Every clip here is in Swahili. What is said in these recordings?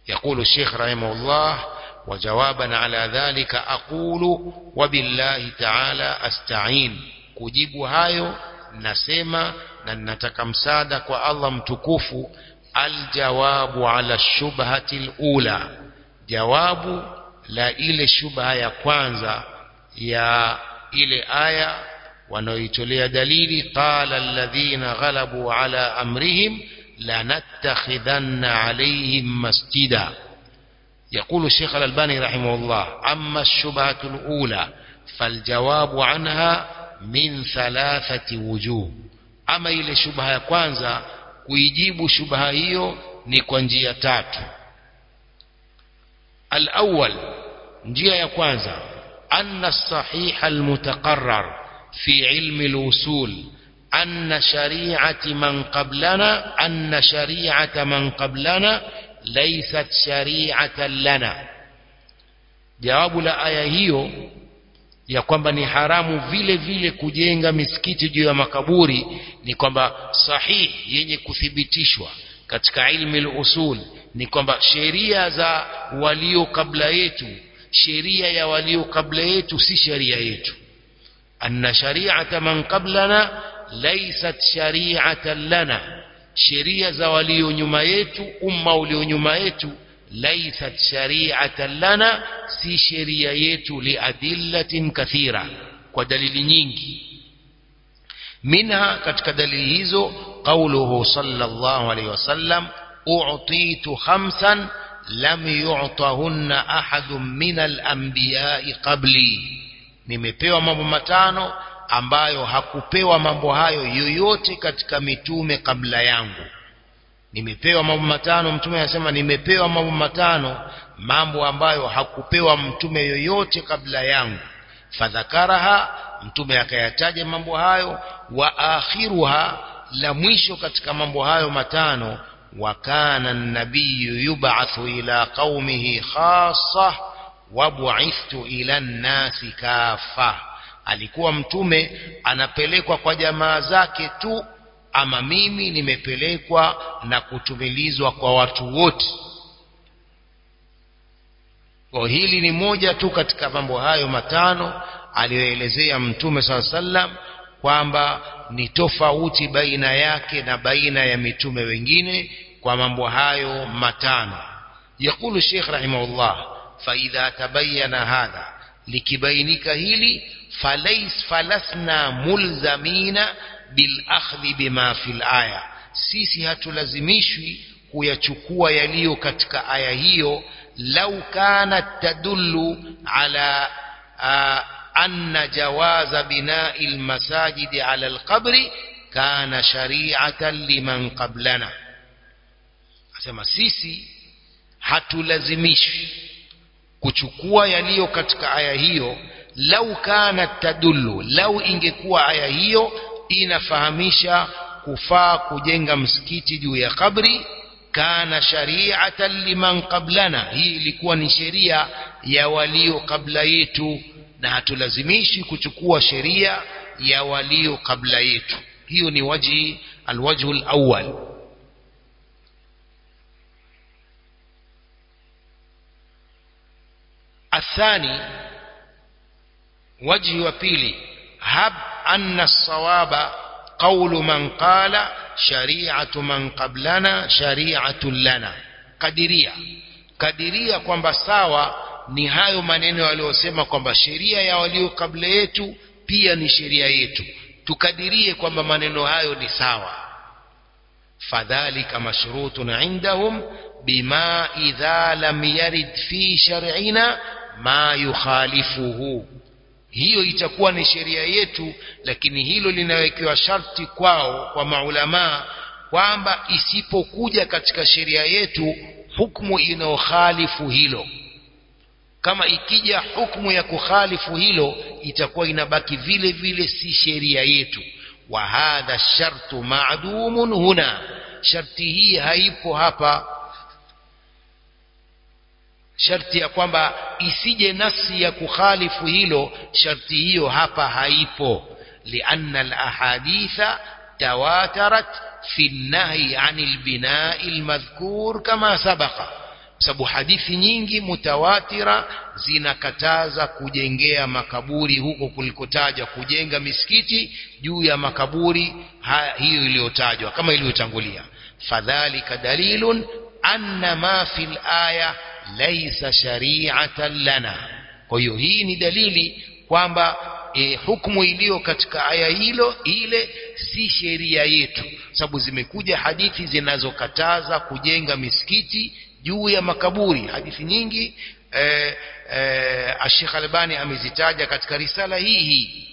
يقول الشيخ رحمه الله: وجوابا على ذلك أقول وبالله تعالى أستعين. kujibu hayo nasema na nataka msaada kwa Allah mtukufu. Aljawabu ala shubhati alula, jawabu la ile shubha ya kwanza ya ile aya wanaoitolea dalili: qala alladhina ghalabu ala amrihim lanattakhidhanna alayhim masjida. يقول الشيخ الألباني رحمه الله: أما الشبهة الأولى فالجواب عنها من 3 وجوه. أما إلى شبهة كwanza kuijibu shubha hiyo ni kwa njia 3. الأول, njia ya kwanza: أن الصحيح المتقرر في علم الوصول أن شريعة من قبلنا ليست شريعة لنا. jawabu la aya hiyo ya kwamba ni haramu vile vile kujenga misikiti juu ya makaburi ni kwamba sahihi, yenye kuthibitishwa katika ilmu al-usul ni kwamba sheria za walio kabla yetu, sheria ya walio kabla yetu si sheria yetu. anna shari'ata man qablana laysat shari'atan lana, sheria za walio nyuma yetu, umma ulio nyuma yetu, laysat shari'atan lana, si sheria yetu, liadillatin kathira, kwa dalili nyingi. minha, katika dalili hizo, qawluhu sallallahu alayhi wasallam: u'titu 5 lam yu'tahunna ahadun min al-anbiya'i qabli, nimepewa mambo 5 ambayo hakupewa mambo hayo yoyote katika mitume kabla yangu. Nimepewa mambo 5, mtume anasema nimepewa mambo 5, mambo ambayo hakupewa mtume yoyote kabla yangu. Fadhakaraha, mtume akayataja mambo hayo. Wa akhiruha, la mwisho katika mambo hayo 5: wa kana an-nabiyyu yub'athu ila qaumihi khassa wa bu'ithtu ila an-nasi kaffa, alikuwa mtume anapelekwa kwa jamaa zake tu, ama mimi nimepelekwa na kutumilizwa kwa watu wote. Kwa hili ni moja tu katika mambo hayo 5 aliyoelezea mtume SAW kwamba ni tofauti baina yake na baina ya mitume wengine kwa mambo hayo 5. Yakulu Sheikh rahimahullah: fa idha tabayyana hadha, likibainika hili, falasna mulzamina bil akhdhi bima fil aya, sisi hatulazimishwi kuyachukua yaliyo katika aya hiyo. Lau kanat tadullu ala anna jawaza bina'il masajidi ala alqabri kana shari'atan liman qablana. Asema sisi hatulazimishwi kuchukua yaliyo katika aya hiyo. Lau kanat tadullu, lau ingekuwa aya hiyo inafahamisha kufaa kujenga msikiti juu ya kabri, kana shari'atan liman qablana, hii ilikuwa ni sheria ya walio kabla yetu, na hatulazimishi kuchukua sheria ya walio kabla yetu. hiyo ni alwajhu alawwal. الثاني, وجه وبيلي: هب أن الصواب قول من قال شريعة من قبلنا شريعة لنا. kadiria kwamba sawa ni hayo maneno waliosema kwamba sheria ya walio kabla yetu pia ni sheria yetu, tukadirie kwamba maneno hayo ni sawa. fadhalika mashrutun indahum bima idha lam yarid fi shar'ina ma yukhalifuhu, hiyo itakuwa ni sheria yetu, lakini hilo linawekewa sharti kwao, kwa maulama, kwamba isipokuja katika sheria yetu hukumu inaokhalifu hilo. Kama ikija hukumu ya kukhalifu hilo, itakuwa inabaki vile vile si sheria yetu. Wa hadha shartu ma'dumun huna, sharti hii haipo hapa. Sharti ya kwamba isije nafsi ya kukhalifu hilo, sharti hiyo hapa haipo. Lianna al-ahaditha tawatarat fi an-nahy 'anil bina'i al-madhkur kama sabaqa, sababu hadithi nyingi mutawatira zinakataza kujengea makaburi huko kulikotaja kujenga misikiti juu ya makaburi hiyo iliyotajwa kama iliyotangulia. Fadhalika dalilun anna ma fil aya laysa shari'atan lana. Kwa hiyo hii ni dalili kwamba hukumu iliyo katika aya ile si sheria yetu, sababu zimekuja hadithi zinazokataza kujenga misikiti juu ya makaburi. Hadithi nyingi Sheikh Albani amezitaja katika risala hii.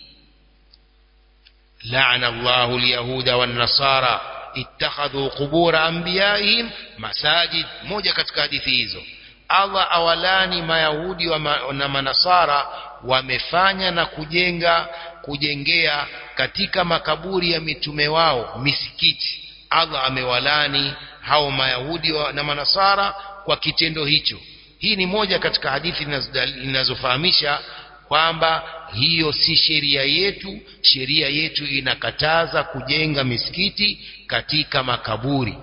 La'ana Allahu al-yahuda wan-nasara ittakhadhu qubur anbiya'ihim masajid. Moja katika hadithi hizo, Allah awalani mayahudi na manasara wamefanya na kujengea katika makaburi ya mitume wao misikiti. Allah amewalani hao mayahudi na manasara kwa kitendo hicho. Hii ni moja katika hadithi ninazofahamisha kwamba hiyo si sheria yetu. Sheria yetu inakataza kujenga misikiti katika makaburi.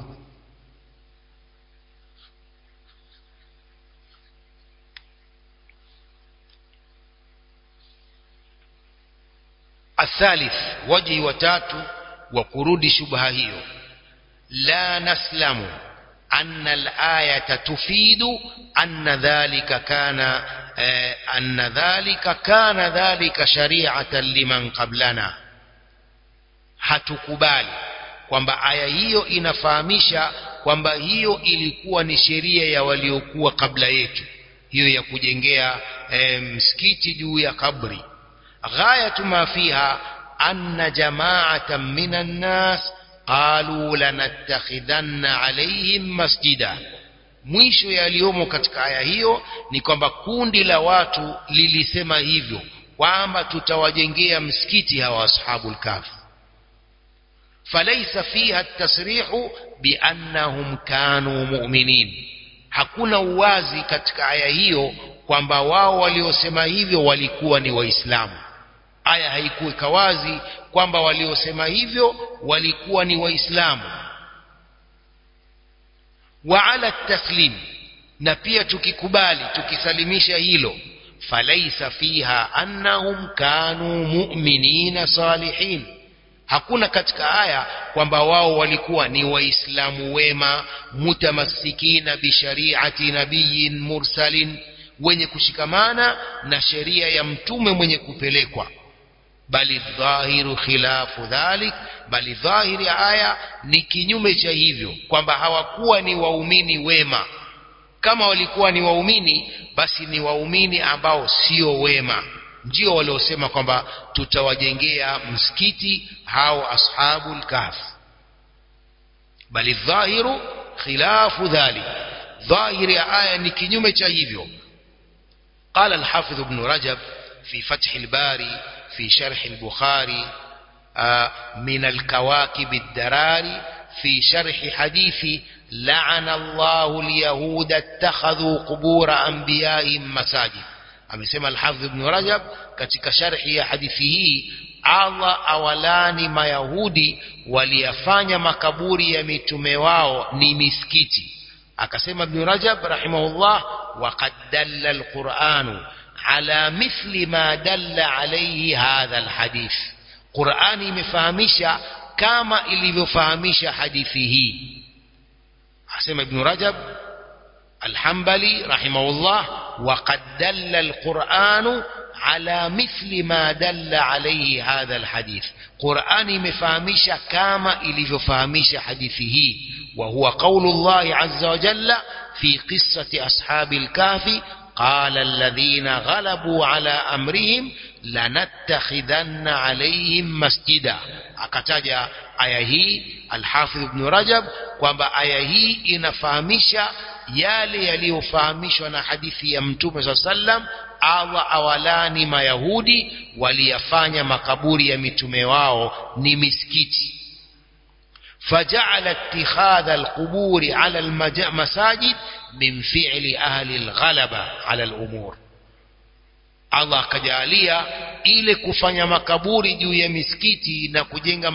الثالث وجه وتاتو وقرود شبهه هي لا نسلم أن الآية تفيد أن ذلك كان ذلك شريعة لمن قبلنا. hatukubali kwamba aya hiyo inafahamisha kwamba hiyo ilikuwa ni sheria ya waliokuwa kabla yetu, hiyo ya kujengea msikiti juu ya kabri. غاية ما فيها أن جماعة من الناس قالوا لنتخذن عليهم مسجدا. mwisho yaliyomo katika aya hiyo ni kwamba kundi la watu lilisema hivyo kwamba tutawajengea msikiti hawa ashabul kahf. فليس فيها التصريح بأنهم كانوا مؤمنين. hakuna uwazi katika aya hiyo kwamba wao waliosema hivyo walikuwa ni waislamu. Aya haikuweka wazi kwamba waliosema hivyo walikuwa ni waislamu. Wa ala taslim, na pia tukikubali tukisalimisha hilo, falaisa fiha annahum kanu mu'minina salihin. hakuna katika aya kwamba wao walikuwa ni waislamu wema mutamassikina bi shari'ati nabiyyin mursalin, wenye kushikamana na sheria ya mtume mwenye kupelekwa. Bali dhahiru khilafu dhalik, bali dhahiri aya ni kinyume cha hivyo, kwamba hawakuwa ni waumini wema. Kama walikuwa ni waumini, basi ni waumini ambao sio wema, ndio waliosema kwamba tutawajengea msikiti hao ashabul kahf. Bali dhahiru khilafu dhalik, dhahiri aya ni kinyume cha hivyo. قال الحافظ ابن رجب في فتح الباري في شرح البخاري من الكواكب الدراري في شرح حديث لعن الله اليهود اتخذوا قبور أنبيائهم مساجد. amesema al-Hafidh ibn Rajab katika sharhi ya hadithi hii, Allah awalani mayahudi waliyafanya makaburi ya mitume wao ni misikiti. Akasema ibn Rajab rahimahullah, waqad dalla al-Qur'anu ala mithli ma dalla alayhi hadha al-hadith. Qur'ani imefahamisha kama ilivyofahamisha hadithi hii. Asema ibn Rajab الحنبلي رحمه الله وقد دل القرآن على مثل ما دل عليه هذا الحديث. قرآن مفهمش كما إلي حديثه، وهو قول الله عز وجل في قصة أصحاب الكهف قال الذين غلبوا على أمرهم لنتخذن عليهم مسجدا. akataja aya hii al-Hafidh ibn Rajab kwamba aya hii inafahamisha yale yaliyofahamishwa na hadithi ya Mtume sallam. Allah awalani mayahudi waliyafanya makaburi ya mitume wao ni misikiti. faja'ala ittikhadha al-quburi 'ala al-masajid min fi'li ahli al-ghalaba 'ala al-umur. Allah akajalia ile kufanya makaburi juu ya misikiti na kujenga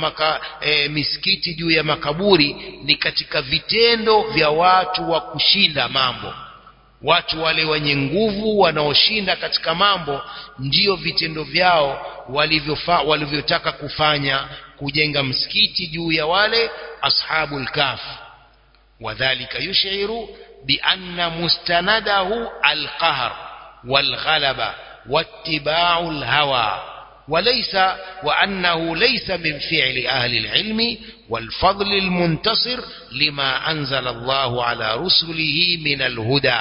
misikiti juu ya makaburi ni katika vitendo vya watu wa kushinda mambo, watu wale wenye nguvu wanaoshinda katika mambo ndio vitendo vyao walivyotaka kufanya kujenga msikiti juu ya wale ashabul kahf. Wadhālika yushiru bianna mustanadahu alqahr walghalaba wattiba'u alhawa وليس وأنه ليس من فعل أهل العلم والفضل المنتصر لما أنزل الله على رسله من الهدى.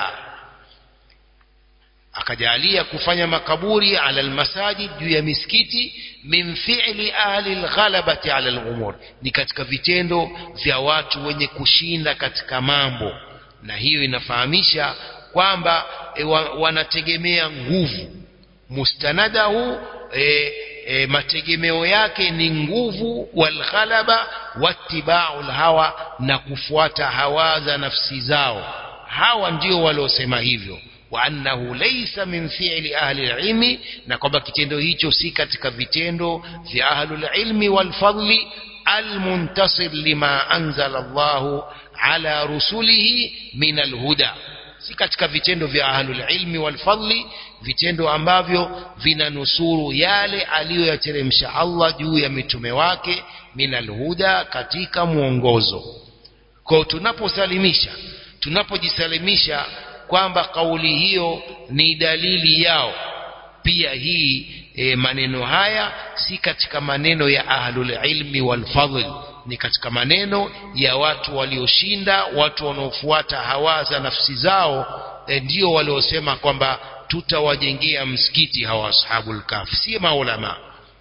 akajalia kufanya makaburi ala almasajid juu ya misikiti min fi'li ahli alghalabati ala alumur, ni katika vitendo vya watu wenye kushinda katika mambo. Na hiyo inafahamisha kwamba wanategemea nguvu. Mustanadahu mategemeo yake ni nguvu, walghalaba wattiba'u alhawa, na kufuata hawa za nafsi zao. Hawa ndio waliosema hivyo. Wa annahu laysa min fi'li ahli alilmi, na kwamba kitendo hicho si katika vitendo vya ahlul ilmi wal fadli almuntasir lima anzala Allahu ala rusulihi min alhuda, si katika vitendo vya ahlul ilmi wal fadli, vitendo ambavyo vinanusuru yale aliyoyateremsha Allah juu ya mitume wake min alhuda, katika mwongozo. Kwa tunapojisalimisha kwamba kauli hiyo ni dalili yao, pia hii maneno haya si katika maneno ya ahlul ilmi wal fadl, ni katika maneno ya watu walioshinda, watu wanaofuata hawa za nafsi zao, ndio waliosema kwamba tutawajengea msikiti hawa ashabul kahf, si maulama.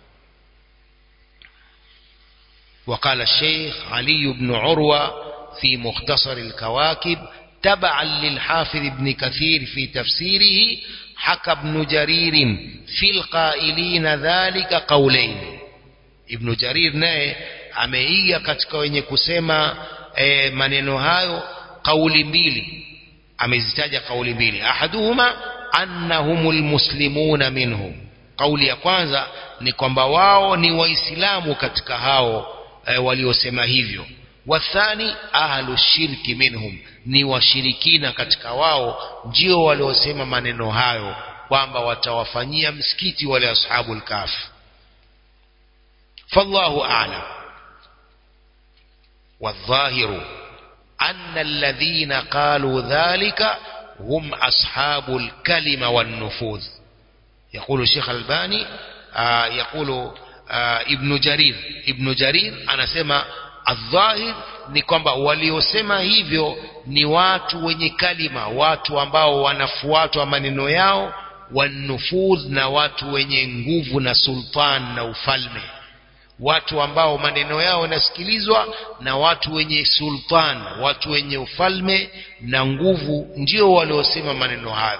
وقال الشيخ علي بن عروة في مختصر الكواكب تبعا للحافظ ابن كثير في تفسيره حكى ابن جرير في القائلين ذلك قولين. ابن جرير naye ameiga katika wenye kusema maneno hayo kauli mbili, amezitaja kauli mbili. Ahaduhuma annahumul muslimuna minhum, kauli ya kwanza ni kwamba wao ni waislamu katika hao waliosema hivyo. Wathani ahlu shirki minhum, ni washirikina katika wao ndio waliosema maneno hayo kwamba watawafanyia msikiti wale ashabul kahf. fallahu a'lam. والظاهر أن الذين قالوا ذلك هم أصحاب الكلمة والنفوذ. يقول الشيخ الباني يقول ابن جرير أنا سمع الظاهر ni kwamba waliosema hivyo ni watu wenye kalima, watu ambao wanafuatwa maneno yao, wanufudh, na watu wenye nguvu na sultan na ufalme, watu ambao maneno yao yanasikilizwa na watu wenye sultan, watu wenye ufalme na nguvu, ndio waliosema maneno hayo.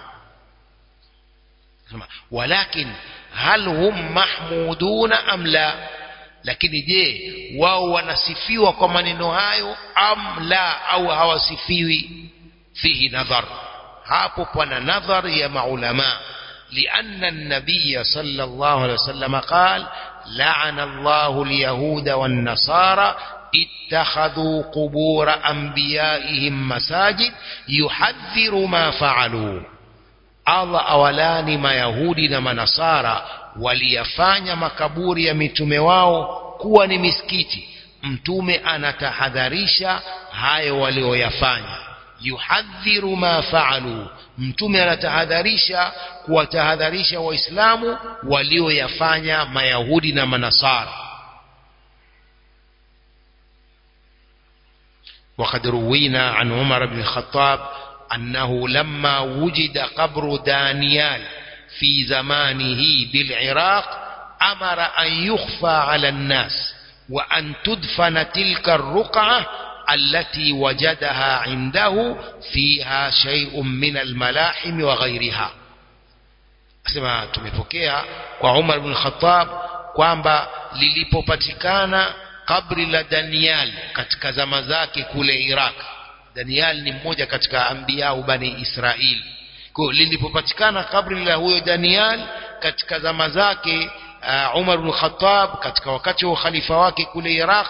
Walakin hal hum mahmuduna am la, lakini je, wao wanasifiwa kwa maneno hayo am la, au hawasifiwi? Fihi nadhar, hapo pana nadhar ya maulama. لأن النبي صلى الله عليه وسلم قال لعن الله اليهود والنصارى اتخذوا قبور أنبيائهم مساجد يحذر ما فعلوا. الله أولاني ما يهودي na نصارى waliyafanya makaburi ya mitume wao kuwa ni misikiti. Mtume anatahadharisha hayo walioyafanya. Yuhadhiru ma fa'alu, mtume anatahadharisha, kuwatahadharisha waislamu walioyafanya mayahudi na manasara. وقد روينا عن عمر بن الخطاب أنه لما وجد قبر دانيال في زمانه بالعراق أمر أن يخفى على الناس وأن تدفن تلك الرقعة التي وجدها عنده فيها شيء من الملاحم وغيرها. أسمع tumepokea kwa Umar ibn Khattab kwamba lilipopatikana kabri la Daniel katika zama zake kule Iraq. Daniel ni mmoja katika anbiya bani Israil. Kwa lilipopatikana kabri la huyo Daniel katika zama zake, Umar ibn Khattab katika wakati wa khalifa wake kule Iraq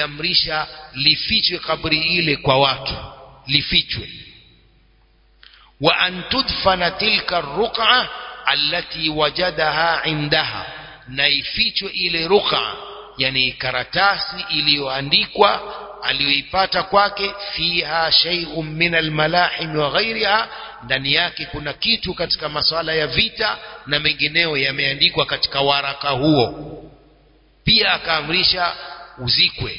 aliamrisha lifichwe kabri ile kwa watu, lifichwe. wa an tudfana tilka ar-ruq'a allati wajadaha indaha, na ifichwe ile ruqa, yani karatasi iliyoandikwa aliyoipata kwake, fiha shay'un min al-malahim wa ghayriha, ndani yake kuna kitu katika masuala ya vita na mengineo yameandikwa katika waraka huo. Pia akaamrisha uzikwe.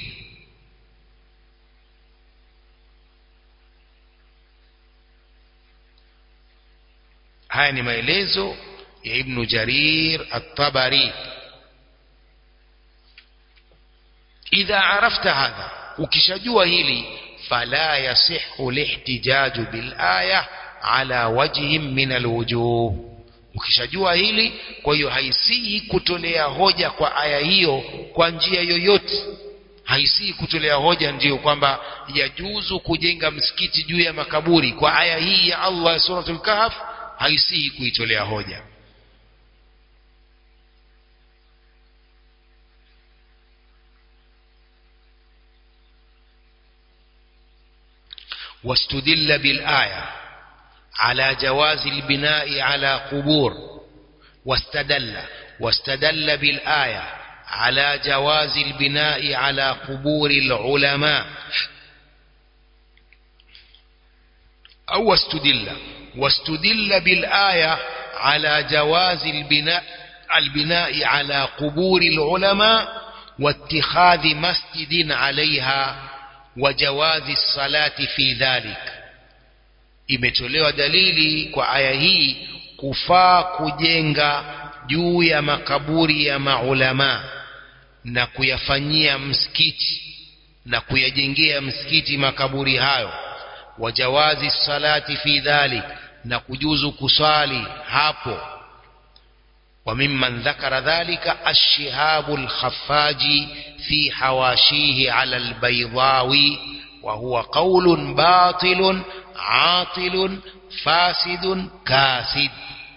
Haya ni maelezo ya Ibn Jarir at-Tabari. Idha arafta hadha, ukishajua hili, fala yasihhu lihtijaju bil aya ala wajhin min alwujuh. Ukishajua hili, kwa hiyo haisihi kutolea hoja kwa aya hiyo kwa njia yoyote. Haisihi kutolea hoja ndio kwamba yajuzu kujenga msikiti juu ya makaburi kwa aya hii ya Allah suratul Kahf, haisihi kuitolea hoja. واستدل بالآية على جواز البناء على قبور. واستدل بالآية على جواز البناء على قبور العلماء. أو واستدل بالآية على جواز البناء على قبور العلماء واتخاذ مسجد عليها وجواز الصلاة في ذلك. Imetolewa dalili kwa aya hii kufaa kujenga juu ya makaburi ya maulama na kuyafanyia msikiti na kuyajengea msikiti makaburi hayo, wajawazi salati fi dhalik, na kujuzu kusali hapo. وممن ذكر ذلك الشهاب الخفاجي في حواشيه على البيضاوي، وهو قول باطل عاطل فاسد كاسد.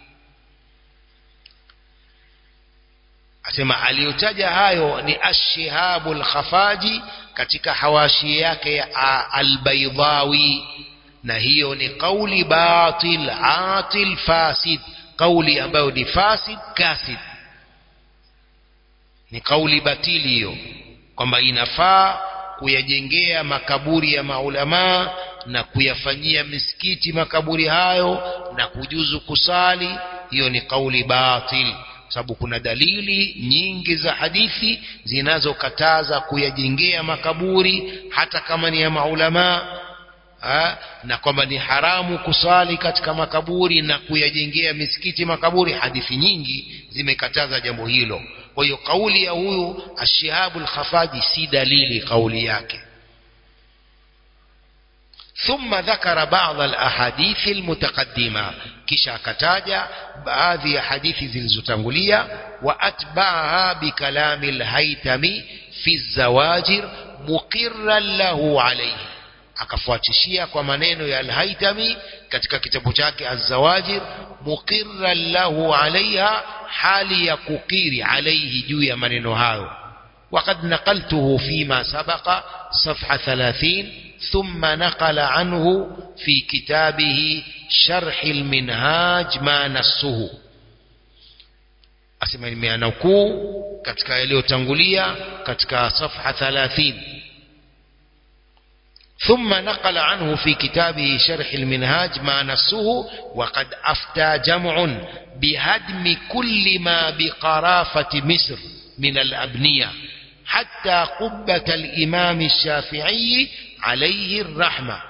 asema aliyotaja hayo ni الشهاب الخفاجي katika hawashi yake ya al-Baydawi, na hiyo ni kauli batil atil fasid, kauli ambayo ni fasid kasid, ni kauli batili hiyo, kwamba inafaa kuyajengea makaburi ya maulama na kuyafanyia misikiti makaburi hayo na kujuzu kusali. Hiyo ni kauli batil, sababu kuna dalili nyingi za hadithi zinazokataza kuyajengea makaburi hata kama ni ya maulama, na kwamba ni haramu kusali katika makaburi na kuyajengea misikiti makaburi. Hadithi nyingi zimekataza jambo hilo. Kwa hiyo kauli ya huyu Ash-Shihabul Khafaji si dalili kauli yake. ثم ذكر بعض الأحاديث المتقدمة، kisha akataja baadhi ya hadithi zilizotangulia. وأتبعها بكلام الهيثمي في الزواجر مقرا له عليه، akafuatishia kwa maneno ya al-Haytami katika kitabu chake Az-Zawajir, muqirran lahu alaiha, hali ya kukiri alaihi juu ya maneno hayo. وقد نقلته فيما سبق صفحة 30، ثم نقل عنه في كتابه شرح المنهاج ما نصه. asema nimeanukuu katika yaliyotangulia katika صفحة 30. ثم نقل عنه في كتابه شرح المنهاج ما نصه. وقد أفتى جمع بهدم كل ما بقرافة مصر من الأبنية حتى قبة الإمام الشافعي عليه الرحمة.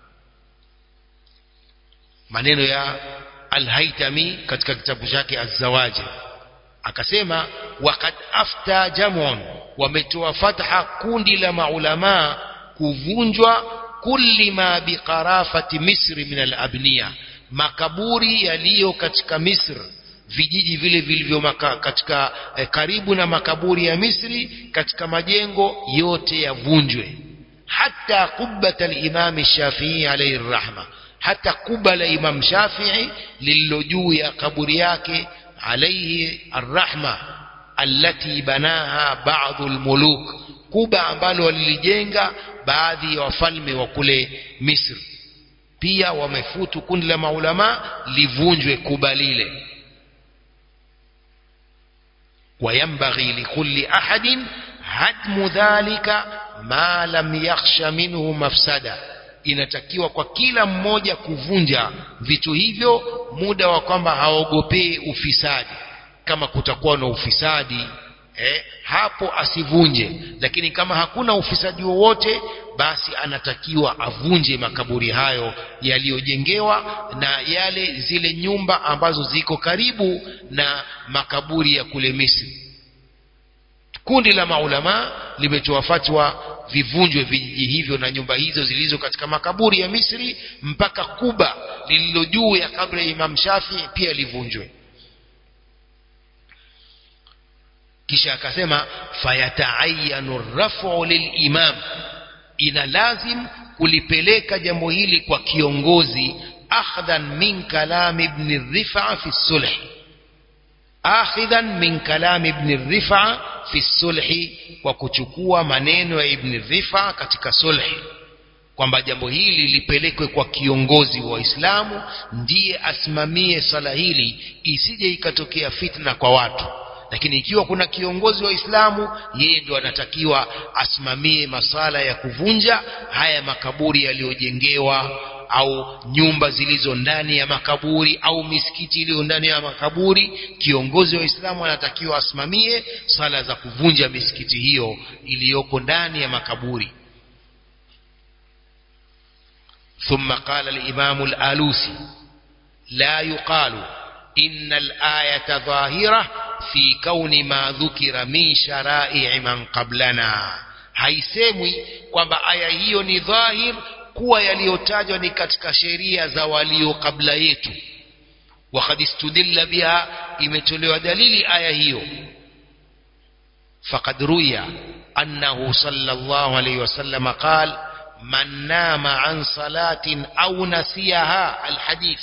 maneno ya al-Haytami katika kitabu chake Az-Zawajir akasema, waqad afta jam'un, wametoa fatha kundi la maulama kuvunjwa kulli ma biqarafati Misri min al-abniya, makaburi yaliyo katika Misri, vijiji vile vilivyo katika karibu na makaburi ya Misri, katika majengo yote yavunjwe. Hatta qubbat al-Imam Shafi'i alayhi rahma, hata kuba la Imam Shafi'i lililo juu ya kaburi yake alayhi arrahma, allati banaha ba'd al-muluk, kuba ambalo walijenga baadhi ya wafalme wa kule Misri. pia wamefutu kundi la maulama livunjwe kubalile. وينبغي لكل أحد هدم ذلك ما لم يخش منه مفسده. Inatakiwa kwa kila mmoja kuvunja vitu hivyo muda wa kwamba haogopei ufisadi. Kama kutakuwa na ufisadi hapo asivunje, lakini kama hakuna ufisadi wowote basi anatakiwa avunje makaburi hayo yaliyojengewa na zile nyumba ambazo ziko karibu na makaburi ya kule Misri. Kundi la maulama limetoa fatwa vivunjwe vijiji hivyo na nyumba hizo zilizo katika makaburi ya Misri, mpaka Kuba lililo juu ya kabri ya Imam Shafi pia livunjwe. Kisha akasema fayata'ayyanu raf'u lilimam, ina lazim kulipeleka jambo hili kwa kiongozi, akhdhan min kalam ibn Rifa'a fi sulh, akhidhan min kalam ibn Rifa'a fi sulh, kwa kuchukua maneno ya ibn Rifa'a katika sulh, kwamba jambo hili lipelekwe kwa kiongozi wa Uislamu, ndiye asimamie sala hili isije ikatokea fitna kwa watu. Lakini ikiwa kuna kiongozi wa Uislamu, yeye ndo anatakiwa asimamie masala ya kuvunja haya makaburi yaliyojengewa au nyumba zilizo ndani ya makaburi au misikiti iliyo ndani ya makaburi. Kiongozi wa Uislamu anatakiwa asimamie sala za kuvunja misikiti hiyo iliyoko ndani ya makaburi. ثم قال الإمام الآلوسي لا يقال إن الآية ظاهرة في كون ما ذكر من شرائع من قبلنا. haisemwi kwamba aya hiyo ni dhahir kuwa yaliyotajwa ni katika sheria za walio kabla yetu. وقد استدل بها, imetolewa dalili aya hiyo. فقد روي أنه صلى الله عليه وسلم قال من نام عن صلاة أو نسيها. الحديث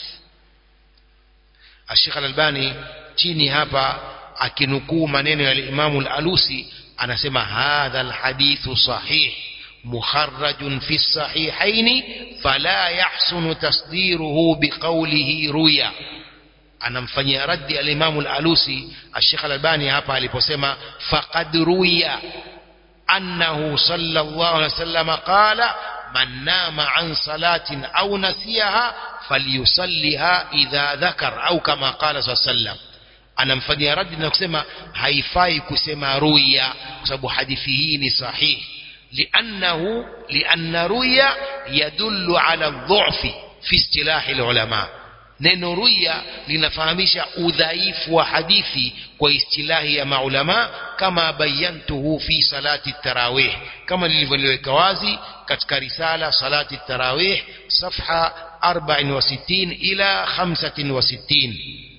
الشيخ الألباني chini hapa akinukuu maneno ya Imam al-Alusi anasema hadha al-hadithu sahih mukharrajun fi as-sahihayn fala yahsunu tasdiruhu biqawlihi ruya. Anamfanyia raddi al-Imam al-Alusi al-Sheikh al-Albani hapa aliposema faqad ruya annahu sallallahu alayhi wasallam qala man nama an salatin aw nasiyaha falyusalliha idha dhakar, au kama qala sallam. Anamfanyia raddi na kusema haifai kusema ruya kwa sababu hadithi hii ni sahihi, lianna ruya yadullu ala dhu'fi fi istilah ulama. Neno ruya linafahamisha udhaifu wa hadithi kwa istilahi ya maulama, kama bayantuhu fi salati tarawih, kama nilivyoweka wazi katika risala salati tarawih safha 64 ila 65.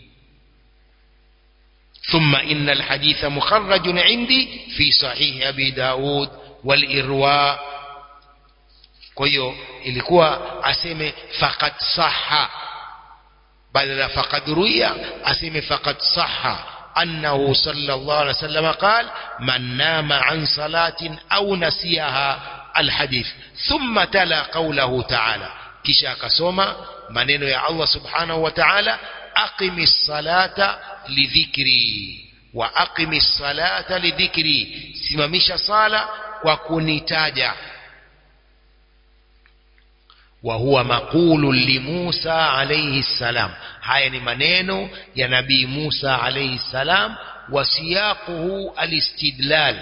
ثم إن الحديث مخرج عندي في صحيح أبي داود والإرواء. kwa hiyo ilikuwa aseme faqad sahha badala faqad ruya, aseme faqad sahha annahu sallallahu alayhi wasallam qala man nama an salatin aw nasiyaha alhadith. thumma tala qawluhu ta'ala, kisha akasoma maneno ya Allah subhanahu wa ta'ala aqimis salata lidhikri wa aqimis salata lidhikri, simamisha sala kwa kunitaja. wa huwa maqulun li Musa alayhi salam, haya ni maneno ya nabii Musa alayhi salam. wa siyaquhu alistidlal,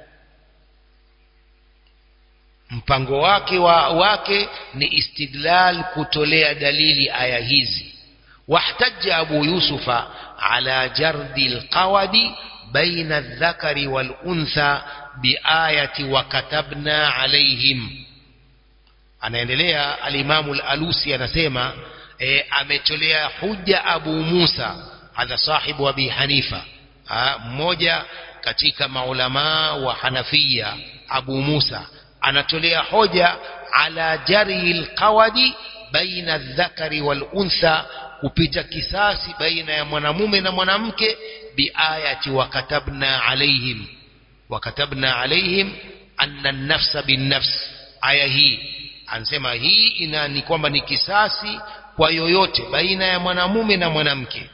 mpango wake ni istidlal, kutolea dalili aya hizi. واحتج أبو يوسف على جرد القود بين الذكر والأنثى بآية وكتبنا عليهم. anaendelea al-Imam al-Alusi anasema ametolea hujja Abu Musa, hadha sahibu Abi Hanifa, mmoja katika maulama wa Hanafia. Abu Musa anatolea hoja ala jari al-qawadi baina adh-dhakari wal-untha, kupita kisasi baina ya mwanamume na mwanamke, biayati wakatabna alaihim anna an-nafsa bin-nafs. aya hii anasema hii ni kwamba ni kisasi kwa yoyote baina ya mwanamume na mwanamke.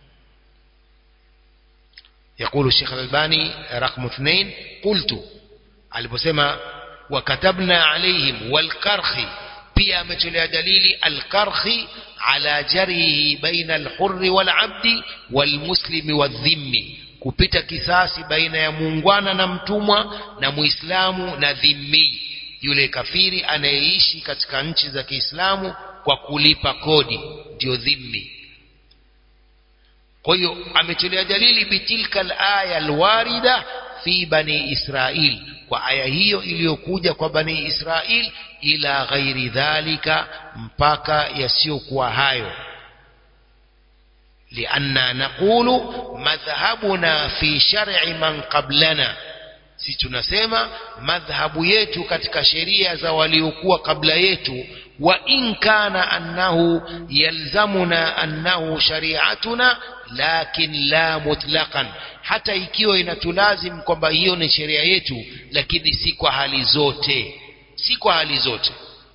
يقول الشيخ الألباني رقم 2 قلت aliposema وكتبنا عليهم والكرخ pia ametolea dalili al-karkhi ala jarihi baina al-hurr wal-abd wal-muslim wal-dhimmi, kupita kisasi baina ya muungwana na mtumwa na muislamu na dhimmi, yule kafiri anayeishi katika nchi za Kiislamu kwa kulipa kodi, ndio dhimmi. Kwa hiyo ametolea dalili bitilka al-aya al-warida fi bani Israil, kwa aya hiyo iliyokuja kwa bani Israil, ila ghairi dhalika, mpaka yasiyokuwa hayo. lianna naqulu madhhabuna fi shar'i man qablana, si tunasema madhhabu yetu katika sheria za waliokuwa kabla yetu, wa in kana annahu yalzamuna annahu shari'atuna lakin la mutlaqan, hata ikiwa inatulazim kwamba hiyo ni sheria yetu, lakini si kwa hali zote, si kwa hali zote.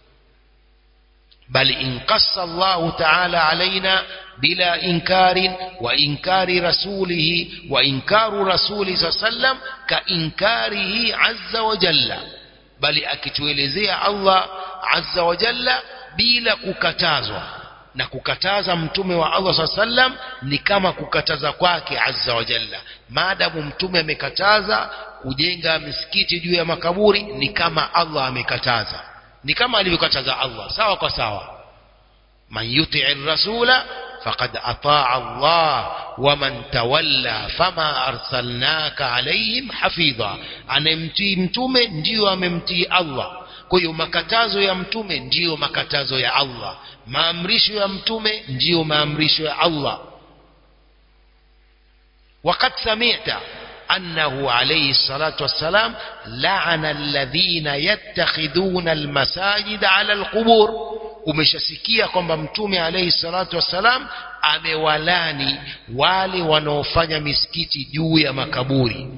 bali in qassa Allah ta'ala alaina bila inkarin wa inkari rasulihi wa inkaru rasulihi sallam ka inkarihi azza wa jalla, bali akituelezea Allah azza wa jalla bila kukatazwa, na kukataza mtume wa Allah sallam ni kama kukataza kwake azza wa jalla. Maadamu mtume amekataza kujenga misikiti juu ya makaburi, ni kama Allah amekataza, ni kama alivyokataza Allah, sawa kwa sawa. man yuti'ir rasula faqad ata'a Allah wa man tawalla fama arsalnaka alayhim hafidha, anemtii mtume ndio amemtii Allah. Kwa hiyo makatazo ya mtume ndiyo makatazo ya Allah, maamrisho ya mtume ndiyo maamrisho ya Allah. وقد سمعت أنه عليه الصلاة والسلام لعن الذين يتخذون المساجد على القبور. umeshasikia kwamba mtume alayhi salatu wassalam amewalani wale wanaofanya misikiti juu ya makaburi.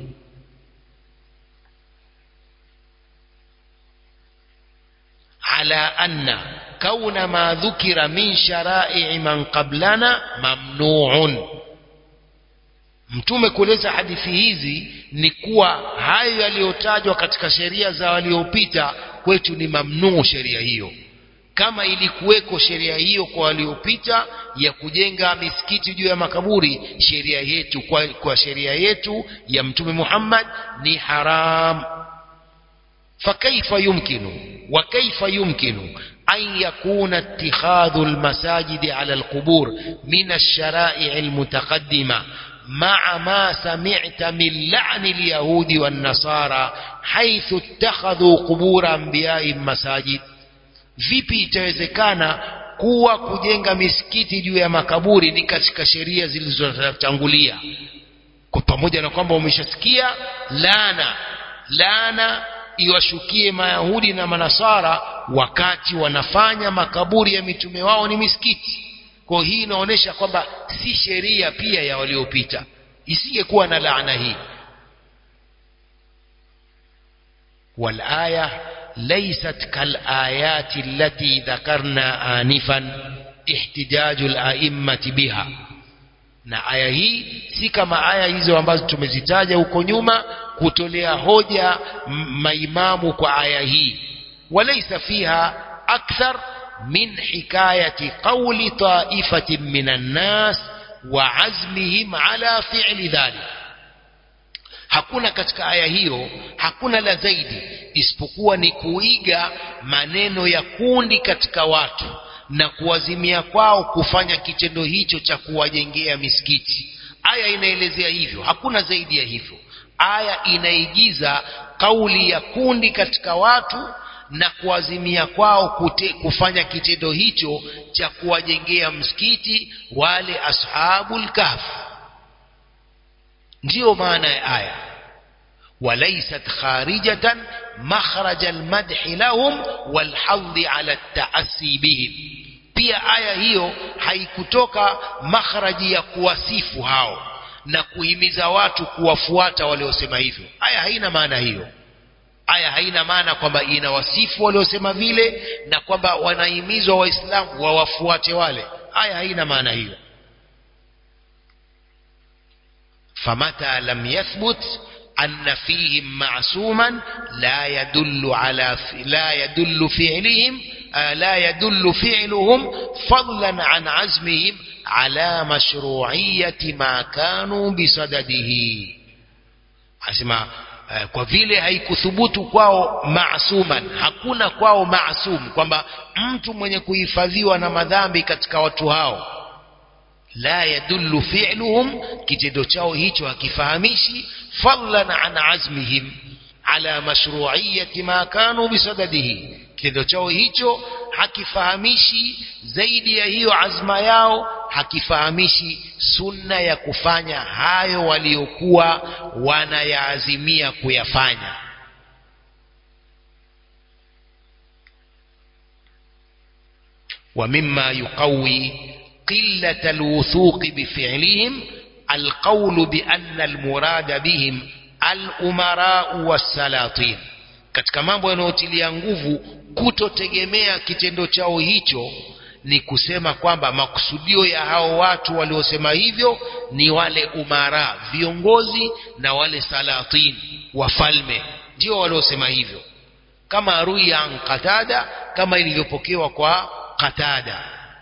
ala anna kauna ma dhukira min shara'i man qablana mamnu'un, mtume kueleza hadithi hizi ni kuwa hayo yaliyotajwa katika sheria za waliopita kwetu ni mamnuu sheria hiyo. Kama ilikuweko sheria hiyo kwa waliopita ya kujenga misikiti juu ya makaburi, sheria yetu kwa sheria yetu ya mtume Muhammad ni haram. فكيف يمكن أن يكون اتخاذ المساجد على القبور من الشرائع المتقدمة مع ما سمعت من لعن اليهود والنصارى حيث اتخذوا قبور أنبياء مساجد؟ vipi itawezekana kuwa kujenga misikiti juu ya makaburi ni katika sheria zilizotangulia, kwa pamoja na kwamba umeshasikia laana iwashukie Mayahudi na Manasara wakati wanafanya makaburi ya mitume wao ni misikiti. Kwa hii inaonyesha kwamba si sheria pia ya waliopita, isingekuwa na laana hii. والآية ليست كالآيات التي ذكرنا آنفا احتجاج الأئمة بها، na aya hii si kama aya hizo ambazo tumezitaja huko nyuma kutolea hoja maimamu kwa aya hii. walaysa fiha akthar min hikayati qawli ta'ifatin minan nas wa azmihim ala fi'li dhalik, hakuna katika aya hiyo, hakuna la zaidi isipokuwa ni kuiga maneno ya kundi katika watu na kuwazimia kwao kufanya kitendo hicho cha kuwajengea misikiti. Aya inaelezea hivyo, hakuna zaidi ya hivyo. Aya inaigiza kauli ya kundi katika watu na kuwazimia kwao kufanya kitendo hicho cha kuwajengea msikiti wale ashabul kahf. ndio maana ya aya. walaysat kharijatan makhraj almadh lahum walhadh ala at-ta'assi bihim, pia aya hiyo haikutoka makhraji ya kuwasifu hao na kuhimiza watu kuwafuata waliosema hivyo. Aya haina maana hiyo. aya haina maana kwamba inawasifu waliosema vile na kwamba wanahimizwa waislamu wawafuate wale. Aya haina maana hiyo. famata lam yathbut anna fihim ma'suman la yadullu fi'luhum fadlan an azmihim ala mashru'iyyati ma kanu bisadadihi. Asema kwa vile haikuthubutu kwao maasuman, hakuna kwao maasum kwamba mtu mwenye kuhifadhiwa na madhambi katika watu hao. La yadullu fi'luhum, kitendo chao hicho hakifahamishi fadlan an azmihim ala mashru'iyyati ma kanu bisadadihi, kitendo chao hicho hakifahamishi zaidi ya hiyo azma yao, hakifahamishi sunna ya kufanya hayo waliokuwa wanayaazimia kuyafanya. ومما يقوي قلة الوثوق بفعلهم القول بأن المراد بهم الأمراء والسلاطين. Katika mambo yanayotilia nguvu kutotegemea kitendo chao hicho ni kusema kwamba makusudio ya hao watu waliosema hivyo ni wale umara, viongozi, na wale salatin, wafalme, ndio waliosema hivyo, kama ruya an Qatada, kama ilivyopokewa kwa Qatada.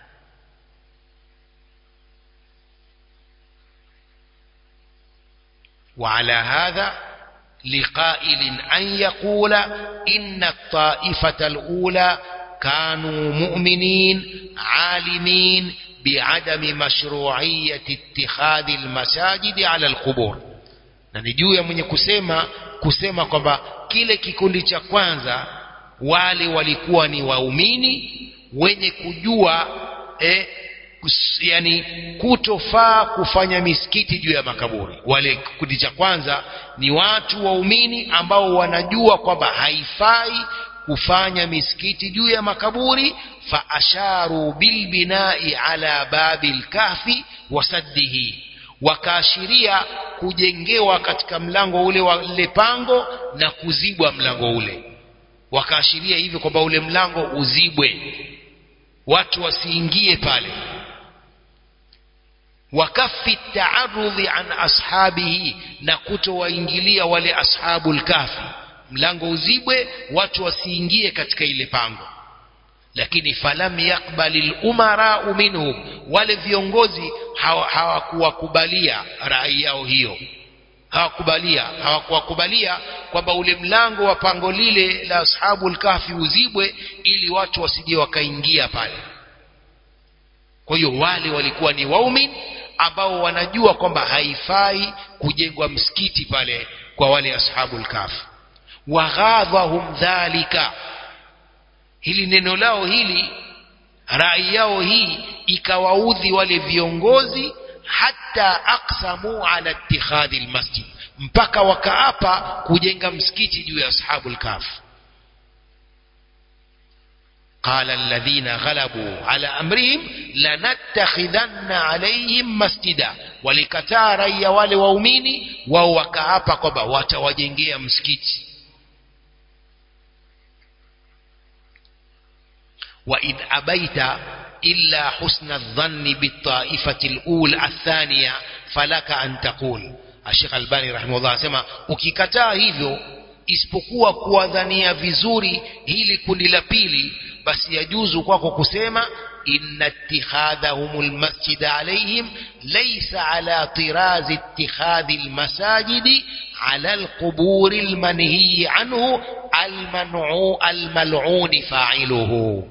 وعلى هذا لقائل أن يقول إن الطائفة الأولى كانوا مؤمنين عالمين بعدم مشروعية اتخاذ المساجد على القبور. na ni juu ya mwenye kusema kwamba kile kikundi cha kwanza wale walikuwa ni waumini wenye kujua yani kutofaa kufanya misikiti juu ya makaburi. Wale kikundi cha kwanza ni watu waumini ambao wanajua kwamba haifai kufanya misikiti juu ya makaburi. Fa asharu bil binai ala babil kahfi wasaddihi, wakaashiria kujengewa katika mlango ule wa ile pango na kuzibwa mlango ule. Wakaashiria hivyo kwamba ule mlango uzibwe, watu wasiingie pale. Wakafi taarudhi an ashabihi, na kutowaingilia wale ashabul kafi, mlango uzibwe, watu wasiingie katika ile pango. Lakini falam yakbalil umara minhum, wale viongozi hawakuwakubalia rai yao hiyo, hawakuwakubalia kwamba ule mlango wa pango lile la ashabul kafi uzibwe ili watu wasije wakaingia pale. Kwa hiyo wale walikuwa ni waumini ambao wanajua kwamba haifai kujengwa msikiti pale kwa wale ashabul kafi. Waghadhahum dhalika, hili neno lao hili, rai yao hii ikawaudhi wale viongozi, hata aqsamu ala ittikhadhi almasjid, mpaka wakaapa kujenga msikiti juu ya ashabul kafi. قال الذين غلبوا على أمرهم لنتخذن عليهم مسجدا, walikataa raia wale waumini, wao wakaapa kwamba watawajengea msikiti. وإذ أبيت إلا حسن الظن بالطائفة الأولى الثانية فلك أن تقول. الشيخ الباني رحمه الله سema ukikataa hivyo isipokuwa kuwadhania vizuri hili kundi la pili, basi yajuzu kwako kusema inna ittikhadhahumul masjid alayhim laysa ala tiraz ittikhadhi almasajidi ala alquburi almanhi anhu almal'un fa'iluhu.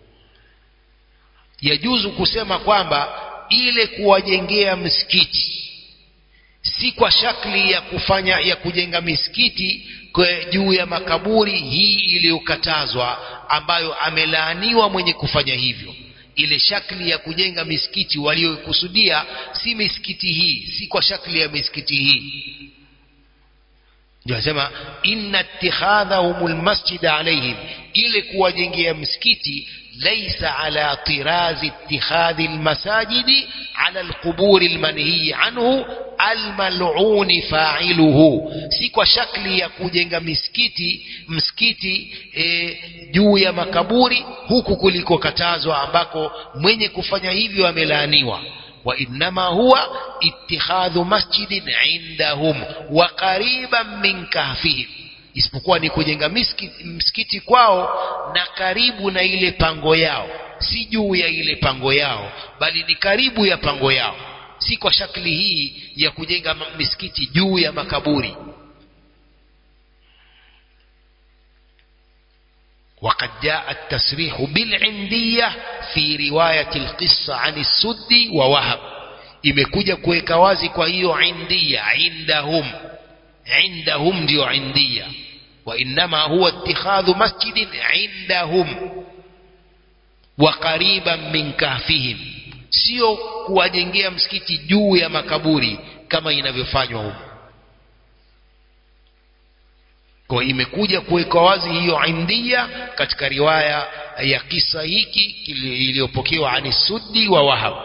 Yajuzu kusema kwamba ile kuwajengea msikiti si kwa shakli ya kujenga misikiti juu ya makaburi hii iliyokatazwa, ambayo amelaaniwa mwenye kufanya hivyo. Ile shakli ya kujenga misikiti waliokusudia si misikiti hii, si kwa shakli ya misikiti hii. Ndio nasema inna ittikhadhahumul masjid alayhim, ile kuwajengea msikiti laysa ala tirazi ittikhadhi almasajidi ala alquburi almanhi anhu almal'un fa'iluhu, si kwa shakli ya kujenga msikiti juu ya makaburi huku kulikokatazwa ambako mwenye kufanya hivyo amelaaniwa. Wa innama huwa ittikhadhu masjidin indahum wa qariban min kahfihim, isipokuwa ni kujenga msikiti kwao na karibu na ile pango yao, si juu ya ile pango yao bali ni karibu ya pango yao, si kwa shakli hii ya kujenga misikiti juu ya makaburi. وقد جاء التصريح بالعندية في رواية القصة عن السدي ووهب، imekuja kuweka wazi kwa hiyo india, indahum ndio india. wa inma huwa ittikhadhu masjidin indahum wa qariban min kahfihim, sio kuwajengea msikiti juu ya makaburi kama inavyofanywa huko. Kwa imekuja kuweka wazi hiyo india katika riwaya ya kisa hiki iliyopokewa ani Suddi wa Wahab.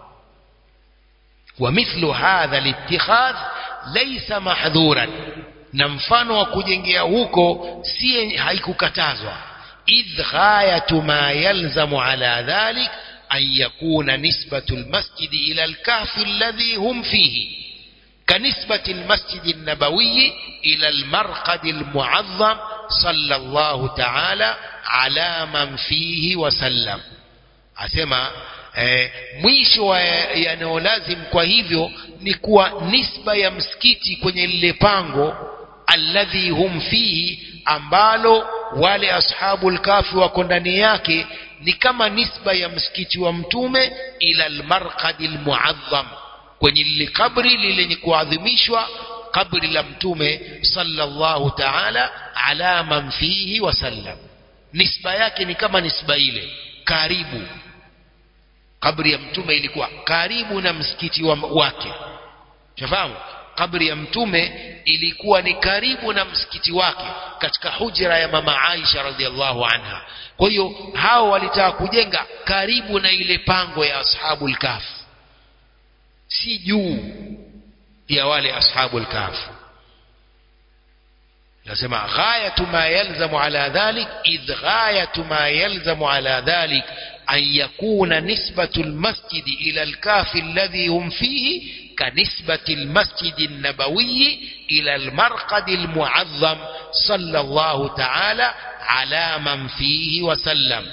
Wa mithlu hadha al-ittikhadh laysa mahdhuran, na mfano wa kujengea huko si haikukatazwa. idh ghayatu ma yalzamu ala dhalik an yakuna nisbatu al-masjid ila al-kahf alladhi hum fihi كنسبة المسجد النبوي إلى المرقد المعظم صلى الله تعالى على من فيه وسلم. asema mwisho yanayolazim kwa hivyo ni kuwa nisba ya msikiti kwenye lile pango alladhi hum fihi, ambalo wale ashabul kafi wako ndani yake, ni kama nisba ya msikiti wa mtume ila almarqadil muazzam, kwenye lile kabri lenye kuadhimishwa, kabri la mtume sallallahu ta'ala ala man fihi wasallam. Nisba yake ni kama nisba ile karibu. Kabri ya mtume ilikuwa karibu na msikiti wake, unafahamu? Kabri ya mtume ilikuwa ni karibu na msikiti wake katika hujra ya mama Aisha radhiallahu anha. Kwa hiyo hao walitaka kujenga karibu na ile pango ya ashabul kahf, si juu ya wale ashabul kahf. nasema ghayatu ma yalzamu ala dhalik, idh ghayatu ma yalzamu ala dhalik an yakuna nisbatu almasjid ila alkahf alladhi hum fihi كنسبة المسجد النبوي إلى المرقد المعظم صلى الله تعالى على من فيه وسلم.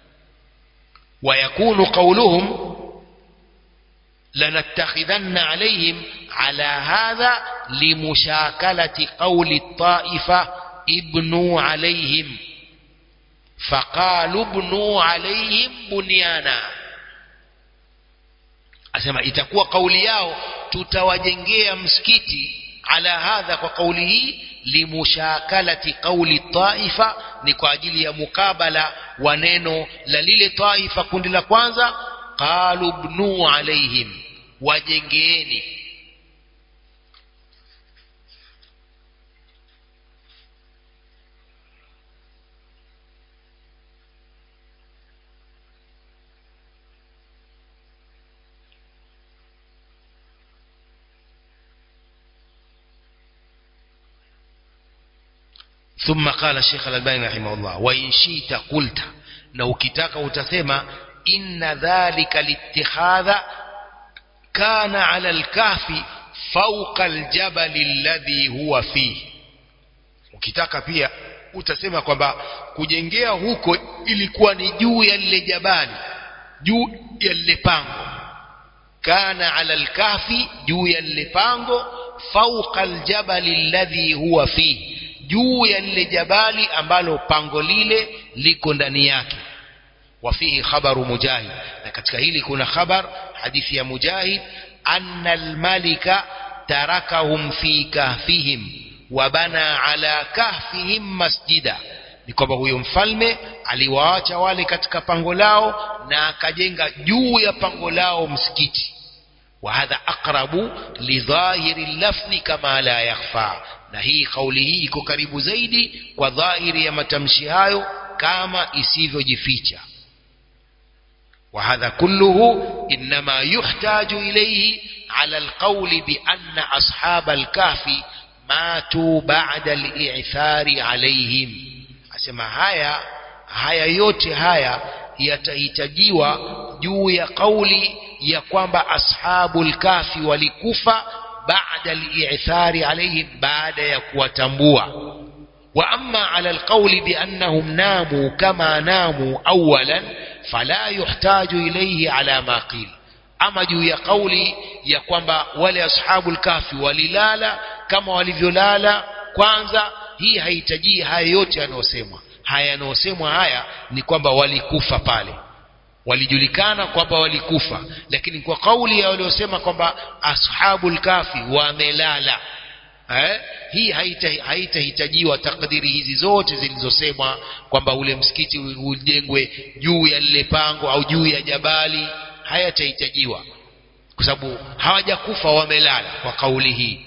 ويكون قولهم لنتخذن عليهم على هذا لمشاكلة قول الطائفة ابنوا عليهم، فقالوا ابنوا عليهم بنيانا. asema itakuwa kauli yao tutawajengea msikiti ala hadha, kwa kauli hii limushakalati kauli taifa, ni kwa ajili ya mukabala wa neno la lile taifa, kundi la kwanza, qalu ibnu alaihim, wajengeeni. ثم قال الشيخ الألباني رحمه الله وإن شئت قلت، لو كتاك وتسمى إن ذلك الاتخاذ كان على الكهف فوق الجبل الذي هو فيه. ukitaka pia utasema kwamba kujengea huko ilikuwa ni juu ya lile jabali, juu ya lile pango. kana ala alkahfi, juu ya lile pango, fawqa aljabali alladhi huwa fihi, juu ya lile jabali ambalo pango lile liko ndani yake. Wafihi khabaru Mujahid, na katika hili kuna khabar hadithi ya Mujahid, anna almalika tarakahum fi kahfihim wa bana ala kahfihim masjida, ni kwamba huyo mfalme aliwaacha wale katika pango lao na akajenga juu ya pango lao msikiti. wa hadha aqrabu li dhahiri lafzi kama la yakhfa, na hii kauli hii iko karibu zaidi kwa dhahiri ya matamshi hayo kama isivyojificha. وهذا كله إنما يحتاج إليه على القول بأن أصحاب الكهف ماتوا بعد الإعثار عليهم. أسمع haya yote haya yatahitajiwa juu ya kauli ya kwamba ashabul kahfi walikufa baada al-i'thari alayhim, baada ya kuwatambua. Wa amma ala al-qawli bi annahum namu kama namu awalan fala yuhtaju ilayhi ala ma qila. Ama juu ya kauli ya kwamba wale ashabul kahfi walilala kama walivyolala kwanza, hii haihitaji haya yote yanayosemwa. Haya yanayosemwa haya ni kwamba walikufa pale, walijulikana kwamba walikufa, lakini kwa kauli ya waliosema kwamba ashabul kahfi wamelala, hii haitahitajiwa takdiri hizi zote zilizosemwa kwamba ule msikiti ujengwe juu ya lile pango au juu ya jabali. Hayatahitajiwa kwa sababu hawajakufa, wamelala kwa kauli hii.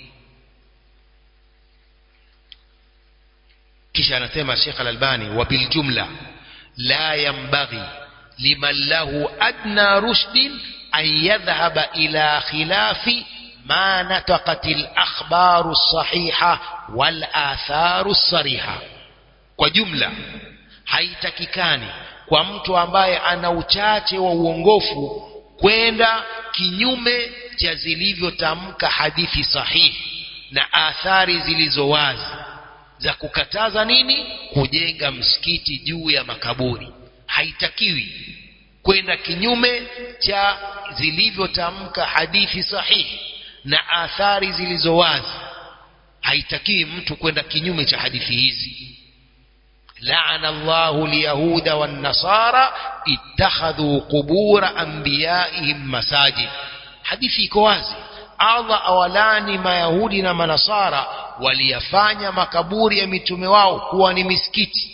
kisha anasema Sheikh Al-Albani, wa bil jumla la yanbaghi liman lahu adna rushdin an yadhhaba ila khilafi ma nataqatil akhbaru sahiha wal atharu sariha. Kwa jumla haitakikani kwa mtu ambaye ana uchache wa uongofu kwenda kinyume cha zilivyotamka hadithi sahihi na athari zilizo wazi za kukataza nini? Kujenga msikiti juu ya makaburi. Haitakiwi kwenda kinyume cha zilivyotamka hadithi sahihi na athari zilizo wazi. Haitakiwi mtu kwenda kinyume cha hadithi hizi. لعن الله اليهود والنصارى اتخذوا قبور أنبيائهم مساجد. hadithi iko wazi. Allah awalani mayahudi na manasara waliyafanya makaburi ya mitume wao kuwa ni misikiti.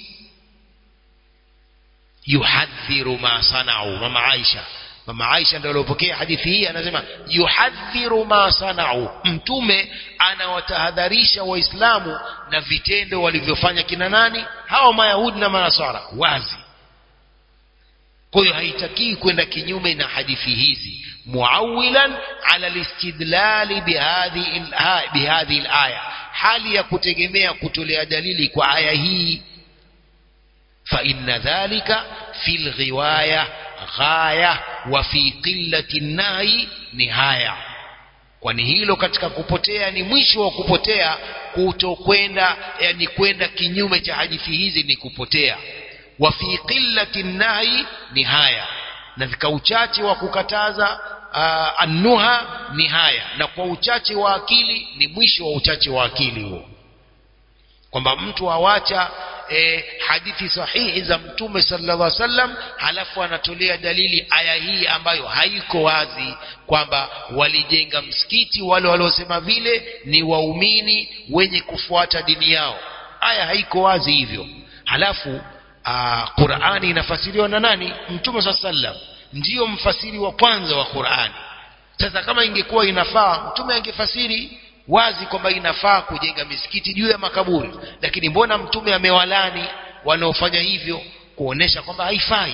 yuhadhiru ma sanau. Mama Aisha ndio aliyopokea hadithi hii, anasema yuhadhiru ma sanau, mtume anawatahadharisha waislamu na vitendo walivyofanya kina nani? Hao mayahudi na manasara, wazi. Kwa hiyo haitaki kwenda kinyume na hadithi hizi, muawilan ala alistidlal bihadhihi alaya, hali ya kutegemea kutolea dalili kwa aya hii. fa inna dhalika fil ghiwaya ghaya wa fi qillati an-nahi nihaya. Kwani hilo katika kupotea ni mwisho wa kupotea. Kutokwenda yani kwenda kinyume cha hadithi hizi ni kupotea. Wa fi qillati an-nahi nihaya, na kwa uchache wa kukataza an-nuha nihaya, na kwa uchache wa akili ni mwisho wa uchache wa akili huo. Kwamba mtu awacha hadithi sahihi za mtume sallallahu alaihi wasallam halafu anatolea dalili aya hii ambayo haiko wazi kwamba walijenga msikiti wale waliosema vile ni waumini wenye kufuata dini yao. Aya haiko wazi hivyo. Halafu Qur'ani inafasiriwa na nani? Mtume sallallahu alaihi wasallam ndio mfasiri wa kwanza wa Qur'ani. Sasa kama ingekuwa inafaa, mtume angefasiri wazi kwamba inafaa kujenga misikiti juu ya makaburi, lakini mbona mtume amewalani wanaofanya hivyo, kuonesha kwamba haifai.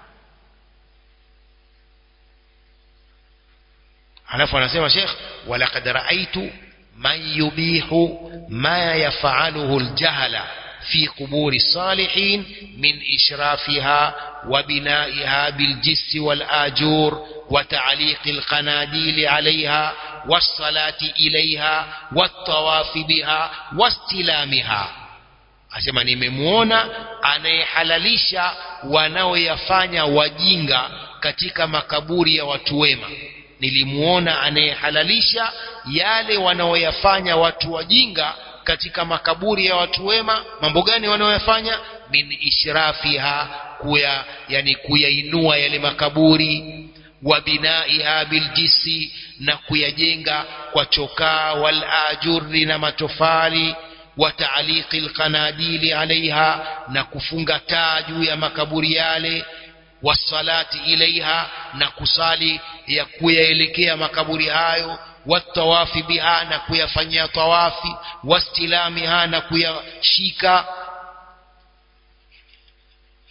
Halafu anasema Sheikh, walaqad ra'aytu man yubihu ma yaf'aluhu al-jahala fi quburi salihin min ishrafiha wa bina'iha bil jissi wal ajur wa ta'liq al qanadil 'alayha was-salati ilayha wat-tawafi biha wastilamiha. Asema nimemuona anayehalalisha wanaoyafanya wajinga katika makaburi ya watu wema. Nilimuona anayehalalisha yale wanaoyafanya watu wajinga katika makaburi ya watu wema. Mambo gani wanaoyafanya? Min ishrafiha, kuyainua yale makaburi, wa binaiha biljisi, na kuyajenga kwa chokaa, wal ajurri, na matofali, wa ta'liqi alqanadili alaiha, na kufunga taa juu ya makaburi yale, wasalati ilaiha, na kusali ya kuyaelekea makaburi hayo, watawafi biha, na kuyafanyia tawafi, wastilamiha, na kuyashika.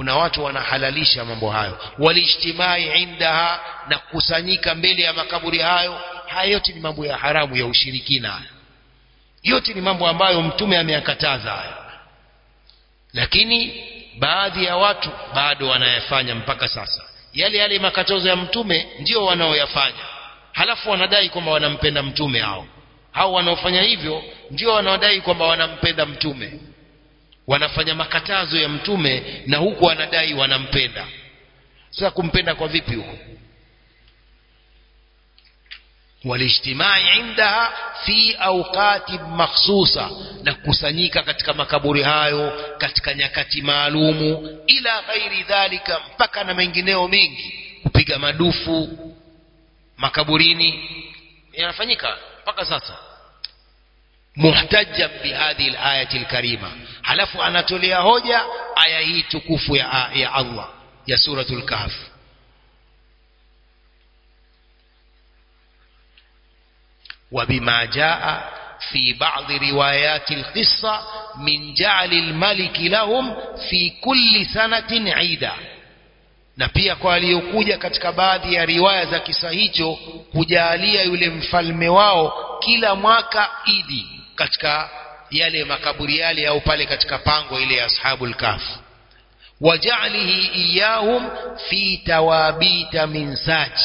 kuna watu wanahalalisha mambo hayo. Walijtimai indaha, na kusanyika mbele ya makaburi hayo. Haya yote ni mambo ya haramu ya ushirikina, yote ni mambo ambayo mtume ameyakataza haya, lakini baadhi ya watu bado wanayafanya mpaka sasa. Yale makatazo ya mtume ndio wanaoyafanya, halafu wanadai kwamba wanampenda mtume. hao wanaofanya hivyo ndio wanaodai kwamba wanampenda mtume, wanafanya makatazo ya mtume na huku wanadai wanampenda. Sasa kumpenda kwa vipi huko? Walijtimai indaha fi awqati makhsusa, na kusanyika katika makaburi hayo katika nyakati maalumu, ila ghairi dhalika, mpaka na mengineo mengi. Kupiga madufu makaburini yanafanyika mpaka sasa. Muhtajja bihadhihi alayati alkarima, halafu anatolea hoja aya hii tukufu ya Allah ya suratul Kahf. وبما جاء في بعض روايات القصة من جعل الملك لهم في كل سنة عيدا, na pia kwa aliyokuja katika baadhi ya riwaya za kisa hicho kujalia yule mfalme wao kila mwaka idi katika yale makaburi yale au pale katika pango ile ya ashabul kahf. Waja'alihi iyahum fi tawabita min saji,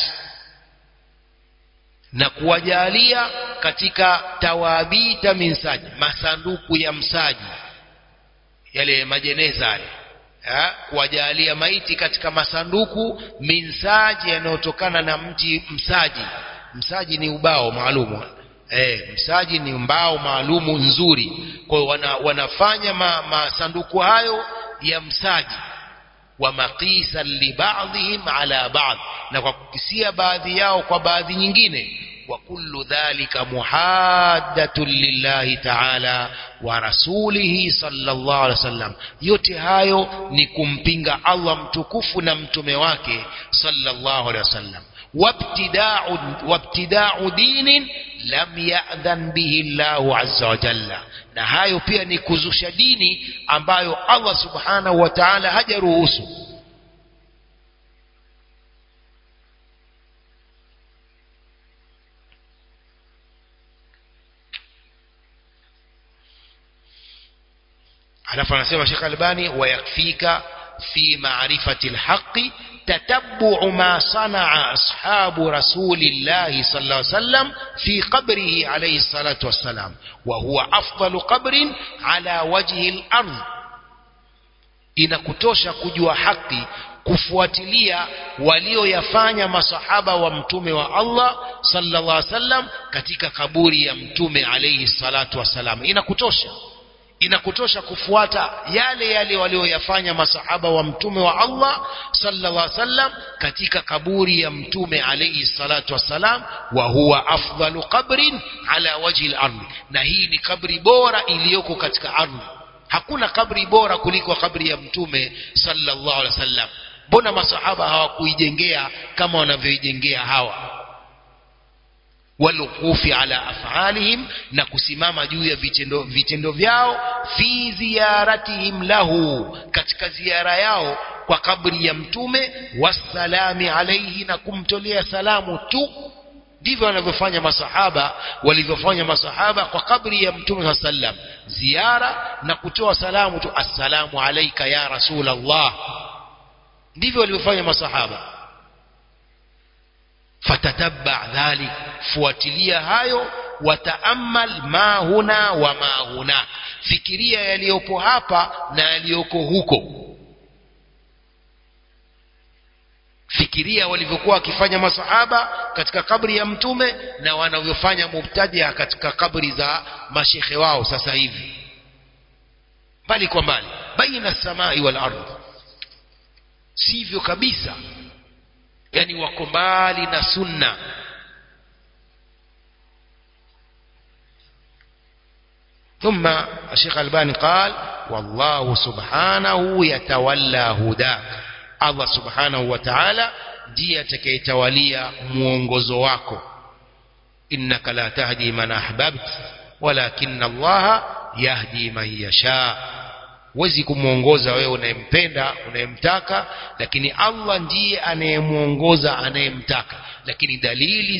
na kuwajalia katika tawabita min saji, masanduku ya msaji, yale majeneza yale, kuwajalia maiti katika masanduku min saji, yanayotokana na mti msaji. Msaji ni ubao maalumu, msaji ni mbao maalumu nzuri. Kwa hiyo wanafanya masanduku hayo ya msaji. Wa maqisa li ba'dihim ala ba'd, na kwa kukisia baadhi yao kwa baadhi nyingine. Wa kullu dhalika muhaddatun lillahi ta'ala wa rasulihi sallallahu alaihi wasallam, yote hayo ni kumpinga Allah mtukufu na mtume wake sallallahu alaihi wasallam. Wabtida'u dinin lam ya'dhan bihi Allahu azza wa jalla, na hayo pia ni kuzusha dini ambayo Allah subhanahu wa ta'ala hajaruhusu. alafu anasema Sheikh Albani, wayakfika fi ma'rifati alhaqi tatabbu ma sana'a ashabu rasulillahi sallallahu alaihi wasallam fi qabrihi alayhi salatu wassalam, wa huwa afdalu qabrin ala wajhi al-ardh. Inakutosha kujua haki kufuatilia walioyafanya masahaba wa mtume wa Allah sallallahu alaihi wasallam katika kaburi ya mtume alayhi salatu wassalam. Inakutosha kufuata yale walioyafanya masahaba wa mtume wa Allah sallallahu alaihi wasallam katika kaburi ya mtume alayhi salatu wassalam. Wa huwa afdalu qabrin ala wajhi al-ardh, na hii ni kabri bora iliyoko katika ardhi. Hakuna kabri bora kuliko kabri ya mtume sallallahu alaihi wasallam. Mbona masahaba hawakuijengea kama wanavyoijengea hawa? Walukufi ala af'alihim, na kusimama juu ya vitendo vyao. Fi ziyaratihim lahu, katika ziara yao kwa kabri ya mtume. Wassalami alayhi, na kumtolea salamu tu. Ndivyo walivyofanya masahaba kwa kabri ya mtume sallam, ziara na kutoa salamu tu, assalamu alayka ya Rasulullah. Ndivyo walivyofanya masahaba. Fatatabba dhalik, fuatilia hayo. Wataamal ma huna wa ma huna, fikiria yaliyopo hapa na yaliyoko huko. Fikiria walivyokuwa wakifanya masahaba katika kabri ya mtume na wanavyofanya mubtadia katika kabri za mashekhe wao sasa hivi. Mbali kwa mbali, baina samai wal ardh, sivyo kabisa. Yani wako mbali na sunna. ثم الشيخ الباني قال: والله سبحانه يتولى هداك, Allah subhanahu wa ta'ala ndiye atakayetawalia muongozo wako. Innaka la tahdi man ahbabta walakinna Allah yahdi man yasha huwezi kumuongoza wewe unayempenda unayemtaka, lakini Allah ndiye anayemuongoza anayemtaka. Lakini dalili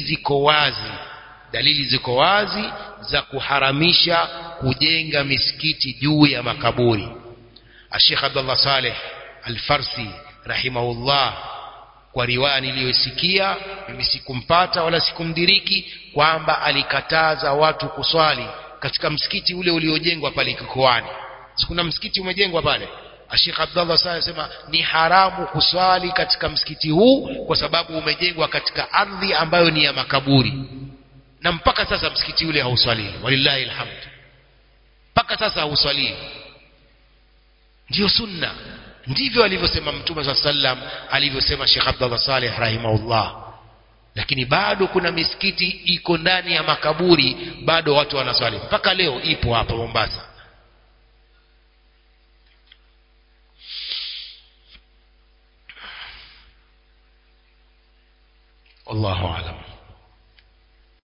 ziko wazi za kuharamisha kujenga misikiti juu ya makaburi. Sheikh Abdullah Saleh Al-Farsi rahimahullah, kwa riwaya niliyosikia, mimi sikumpata wala sikumdiriki, kwamba alikataza watu kuswali katika msikiti ule uliojengwa pale Kikoani. Sikuna msikiti umejengwa pale. Sheikh Abdullah Saleh sema ni haramu kuswali katika msikiti huu kwa sababu umejengwa katika ardhi ambayo ni ya makaburi. Na mpaka sasa msikiti ule hauswaliwi, walillahi alhamd, mpaka sasa hauswaliwi. Ndio sunna, ndivyo alivyosema Mtume sallallahu alaihi wasallam, alivyosema Sheikh Abdullah Saleh rahimahullah. Lakini bado kuna misikiti iko ndani ya makaburi, bado watu wanaswali mpaka leo, ipo hapa Mombasa. Wallahu a'lam.